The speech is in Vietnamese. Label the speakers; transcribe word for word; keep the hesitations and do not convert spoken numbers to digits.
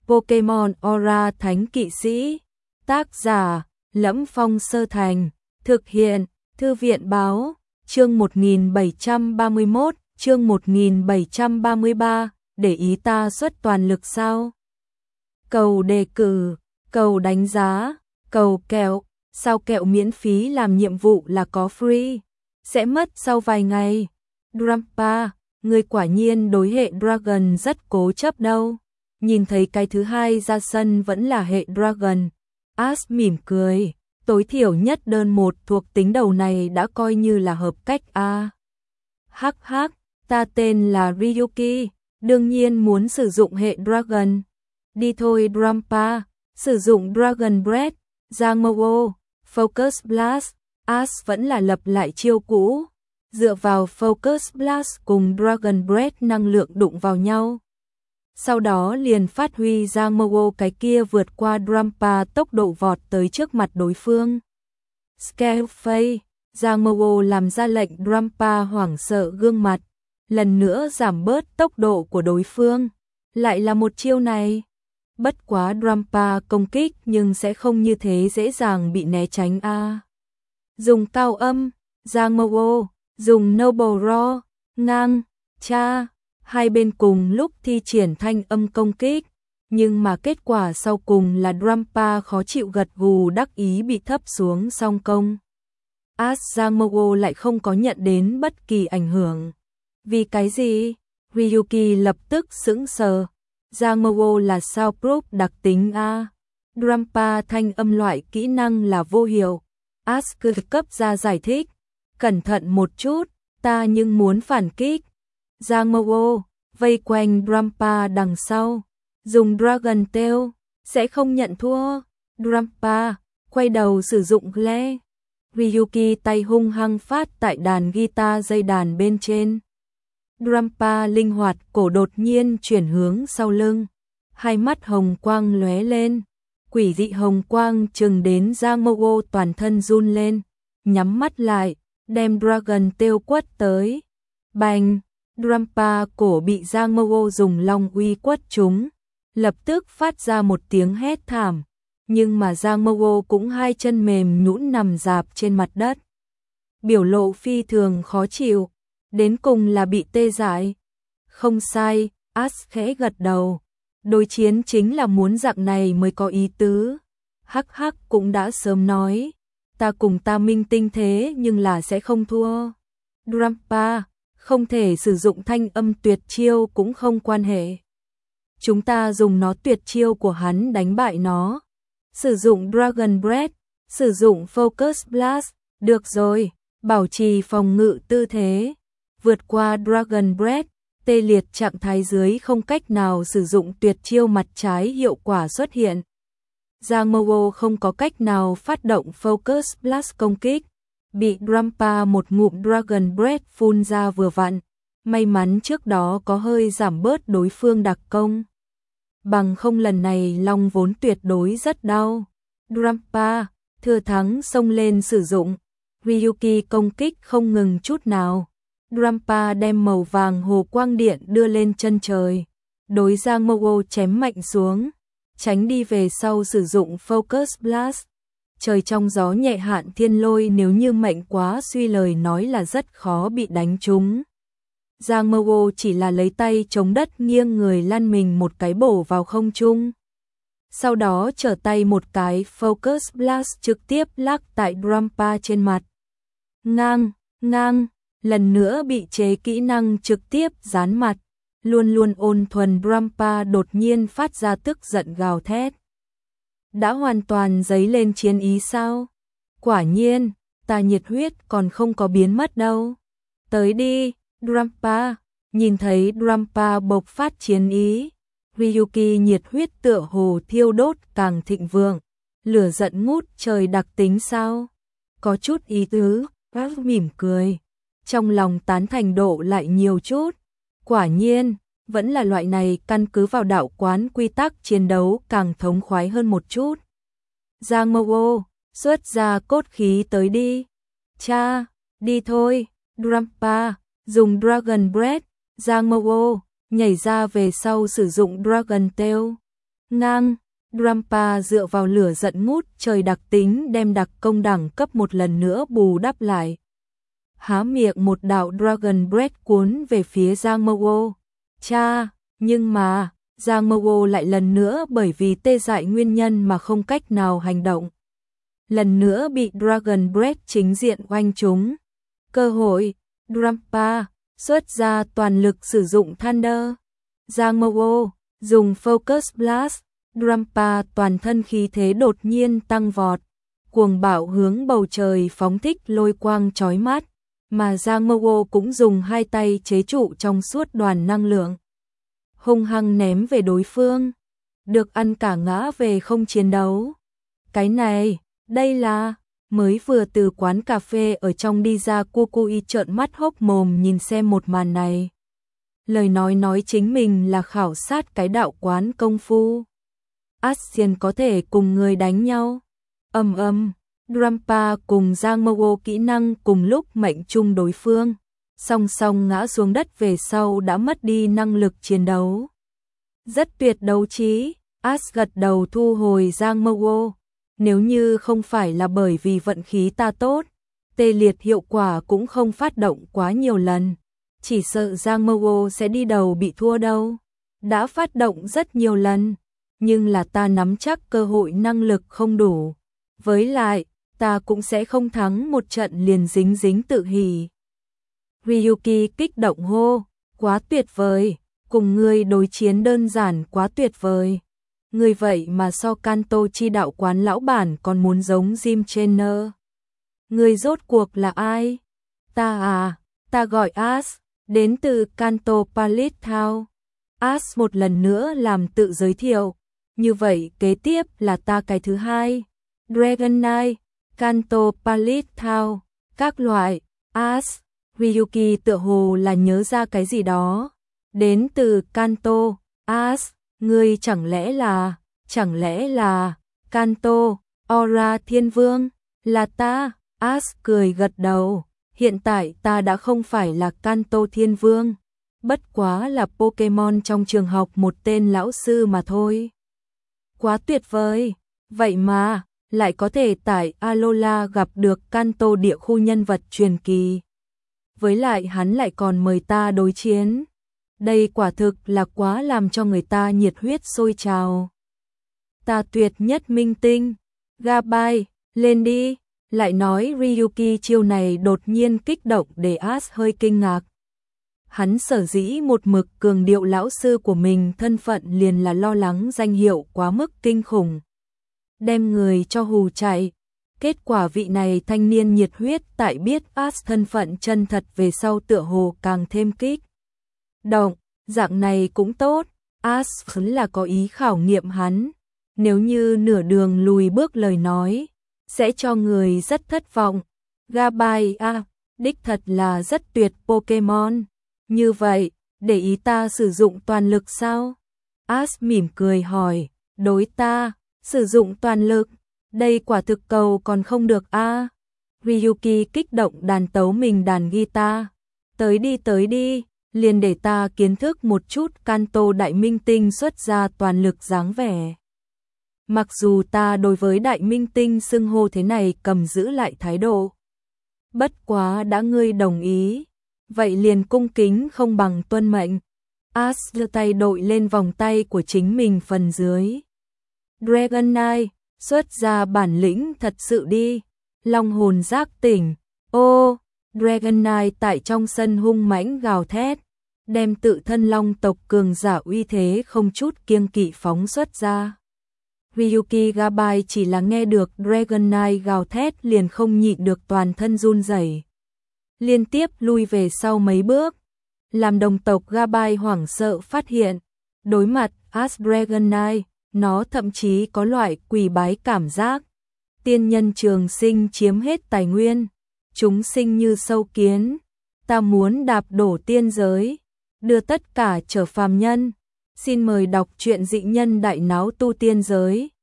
Speaker 1: Pokemon Aura Thánh Kỵ Sĩ. Tác giả: Lẫm Phong Sơ Thành. Thực hiện: Thư viện báo. Chương một nghìn bảy trăm ba mươi mốt, chương một nghìn bảy trăm ba mươi ba, để ý ta xuất toàn lực sao? Cầu đề cử, cầu đánh giá, cầu kẹo, sao kẹo miễn phí làm nhiệm vụ là có free, sẽ mất sau vài ngày. Drampa, người quả nhiên đối hệ Dragon rất cố chấp đâu. Nhìn thấy cái thứ hai ra sân vẫn là hệ Dragon. Ash mỉm cười, tối thiểu nhất đơn một thuộc tính đầu này đã coi như là hợp cách a. Hắc hắc, ta tên là Ryuki, đương nhiên muốn sử dụng hệ Dragon. Đi thôi Drampa, sử dụng Dragon Breath, Zangmo-o, Focus Blast. Ash vẫn là lập lại chiêu cũ, dựa vào Focus Blast cùng Dragon Breath năng lượng đụng vào nhau. Sau đó liền phát huy Zangmo-o cái kia vượt qua Drampa tốc độ vọt tới trước mặt đối phương. Scaleface, Zangmo-o làm ra lệnh Drampa hoảng sợ gương mặt, lần nữa giảm bớt tốc độ của đối phương. Lại là một chiêu này. Bất quá Drampa công kích nhưng sẽ không như thế dễ dàng bị né tránh a. À. Dùng cao âm, Zangmo-o, dùng Noble Roar, ngang, cha, hai bên cùng lúc thi triển thanh âm công kích, nhưng mà kết quả sau cùng là Drampa khó chịu gật gù đắc ý bị thấp xuống song công. Ash Zangmo-o lại không có nhận đến bất kỳ ảnh hưởng. Vì cái gì? Ryuki lập tức sững sờ. Zangmo-o là soundproof đặc tính a. Drampa thanh âm loại kỹ năng là vô hiệu. Ash cứ cấp ra giải thích. Cẩn thận một chút, ta nhưng muốn phản kích. Zangmo-o vây quanh Drampa đằng sau, dùng Dragon Tail, sẽ không nhận thua. Drampa quay đầu sử dụng Glare. Ryuki tay hung hăng phát tại đàn guitar dây đàn bên trên. Drampa linh hoạt cổ đột nhiên chuyển hướng sau lưng, hai mắt hồng quang lóe lên, quỷ dị hồng quang chừng đến Zangmo-o toàn thân run lên, nhắm mắt lại, đem Dragon Tail quất tới. Bành, Drampa cổ bị Zangmo-o dùng long uy quất trúng, lập tức phát ra một tiếng hét thảm, nhưng mà Zangmo-o cũng hai chân mềm nhũn nằm rạp trên mặt đất. Biểu lộ phi thường khó chịu, đến cùng là bị tê dại. Không sai, Ash khẽ gật đầu. Đối chiến chính là muốn dạng này mới có ý tứ. Hắc hắc cũng đã sớm nói, ta cùng ta minh tinh thế nhưng là sẽ không thua. Drampa, không thể sử dụng thanh âm tuyệt chiêu cũng không quan hệ. Chúng ta dùng nó tuyệt chiêu của hắn đánh bại nó. Sử dụng Dragon Breath, sử dụng Focus Blast, được rồi, bảo trì phòng ngự tư thế. Vượt qua Dragon Breath, tê liệt trạng thái dưới không cách nào sử dụng tuyệt chiêu mặt trái hiệu quả xuất hiện. Zangmo-o không có cách nào phát động Focus Blast công kích, bị Drampa một ngụm Dragon Breath phun ra vừa vặn. May mắn trước đó có hơi giảm bớt đối phương đặc công. Bằng không lần này long vốn tuyệt đối rất đau. Drampa thừa thắng xông lên sử dụng. Ryuki công kích không ngừng chút nào. Drampa đem màu vàng hồ quang điện đưa lên chân trời, đối Zangmo-o chém mạnh xuống, tránh đi về sau sử dụng Focus Blast. Trời trong gió nhẹ hạn thiên lôi nếu như mệnh quá suy lời nói là rất khó bị đánh trúng. Zangmo-o chỉ là lấy tay chống đất nghiêng người lăn mình một cái bổ vào không trung. Sau đó trở tay một cái Focus Blast trực tiếp lắc tại Drampa trên mặt. Ngang, ngang. Lần nữa bị chế kỹ năng trực tiếp dán mặt, luôn luôn ôn thuần Drampa đột nhiên phát ra tức giận gào thét. Đã hoàn toàn dấy lên chiến ý sao? Quả nhiên, ta nhiệt huyết còn không có biến mất đâu. Tới đi, Drampa, nhìn thấy Drampa bộc phát chiến ý. Ryuki nhiệt huyết tựa hồ thiêu đốt càng thịnh vượng, lửa giận ngút trời đặc tính sao? Có chút ý tứ, Ash mỉm cười. Trong lòng tán thành độ lại nhiều chút. Quả nhiên, vẫn là loại này căn cứ vào đạo quán quy tắc chiến đấu càng thống khoái hơn một chút. Zangmo-o, xuất ra cốt khí tới đi. Cha, đi thôi. Drampa, dùng Dragon Breath. Zangmo-o, nhảy ra về sau sử dụng Dragon Tail. Ngang, Drampa dựa vào lửa giận ngút trời đặc tính đem đặc công đẳng cấp một lần nữa bù đắp lại. Há miệng một đạo Dragon Breath cuốn về phía Giang Mâu. Cha, nhưng mà, Giang Mâu lại lần nữa bởi vì tê dại nguyên nhân mà không cách nào hành động. Lần nữa bị Dragon Breath chính diện oanh trúng. Cơ hội, Drampa xuất ra toàn lực sử dụng Thunder. Giang Mâu dùng Focus Blast, Drampa toàn thân khí thế đột nhiên tăng vọt, cuồng bạo hướng bầu trời phóng thích lôi quang chói mắt, mà Giang Mâu cũng dùng hai tay chế trụ trong suốt đoàn năng lượng, hung hăng ném về đối phương, được ăn cả ngã về không chiến đấu. Cái này, đây là, mới vừa từ quán cà phê ở trong đi ra Kukui trợn mắt hốc mồm nhìn xem một màn này. Lời nói nói chính mình là khảo sát cái đạo quán công phu. Asian có thể cùng người đánh nhau. Ầm ầm, Drampa cùng Giang Mâu kỹ năng cùng lúc mệnh trung đối phương, song song ngã xuống đất về sau đã mất đi năng lực chiến đấu. Rất tuyệt đấu trí, As gật đầu thu hồi Giang Mâu. Nếu như không phải là bởi vì vận khí ta tốt, tê liệt hiệu quả cũng không phát động quá nhiều lần. Chỉ sợ Giang Mâu sẽ đi đầu bị thua đâu. Đã phát động rất nhiều lần, nhưng là ta nắm chắc cơ hội năng lực không đủ. Với lại, ta cũng sẽ không thắng một trận liền dính dính tự hỉ. Ryuki kích động hô, quá tuyệt vời, cùng ngươi đối chiến đơn giản quá tuyệt vời. Người vậy mà so Kanto chi đạo quán lão bản còn muốn giống Jim Trainer. Người rốt cuộc là ai? Ta à, ta gọi As, đến từ Kanto Palace Town. As một lần nữa làm tự giới thiệu. Như vậy kế tiếp là ta cái thứ hai. Dragon Knight, Kanto Palace Town, các loại. As, Ryuki tựa hồ là nhớ ra cái gì đó. Đến từ Kanto, As. Ngươi chẳng lẽ là, chẳng lẽ là, Kanto, Aura Thiên Vương, là ta, As cười gật đầu, hiện tại ta đã không phải là Kanto Thiên Vương, bất quá là Pokemon trong trường học một tên lão sư mà thôi. Quá tuyệt vời, vậy mà, lại có thể tại Alola gặp được Kanto địa khu nhân vật truyền kỳ. Với lại hắn lại còn mời ta đối chiến. Đây quả thực là quá làm cho người ta nhiệt huyết sôi trào. Ta tuyệt nhất minh tinh, Gabai, lên đi, lại nói Ryuki chiêu này đột nhiên kích động để As hơi kinh ngạc. Hắn sở dĩ một mực cường điệu lão sư của mình thân phận liền là lo lắng danh hiệu quá mức kinh khủng. Đem người cho hù chạy. Kết quả vị này thanh niên nhiệt huyết tại biết As thân phận chân thật về sau tựa hồ càng thêm kích động, dạng này cũng tốt, As là có ý khảo nghiệm hắn, nếu như nửa đường lùi bước lời nói, sẽ cho người rất thất vọng. Gabai a, đích thật là rất tuyệt Pokemon, như vậy, để ý ta sử dụng toàn lực sao? As mỉm cười hỏi, đối ta, sử dụng toàn lực, đây quả thực cầu còn không được a. À? Ryuki kích động đàn tấu mình đàn guitar, tới đi tới đi. Liền để ta kiến thức một chút Kanto đại minh tinh xuất ra toàn lực dáng vẻ. Mặc dù ta đối với đại minh tinh xưng hô thế này cầm giữ lại thái độ. Bất quá đã ngươi đồng ý, vậy liền cung kính không bằng tuân mệnh. As đưa tay đội lên vòng tay của chính mình phần dưới. Dragon Knight, xuất ra bản lĩnh thật sự đi. Long hồn giác tỉnh, ô, Dragon Knight tại trong sân hung mãnh gào thét, đem tự thân long tộc cường giả uy thế không chút kiêng kỵ phóng xuất ra. Ryuki Gabai chỉ là nghe được Dragon Knight gào thét liền không nhịn được toàn thân run rẩy, liên tiếp lui về sau mấy bước, làm đồng tộc Gabai hoảng sợ phát hiện, đối mặt As Dragon Knight, nó thậm chí có loại quỳ bái cảm giác. Tiên nhân trường sinh chiếm hết tài nguyên, chúng sinh như sâu kiến, ta muốn đạp đổ tiên giới, đưa tất cả trở phàm nhân. Xin mời đọc truyện Dị Nhân Đại Náo Tu Tiên Giới.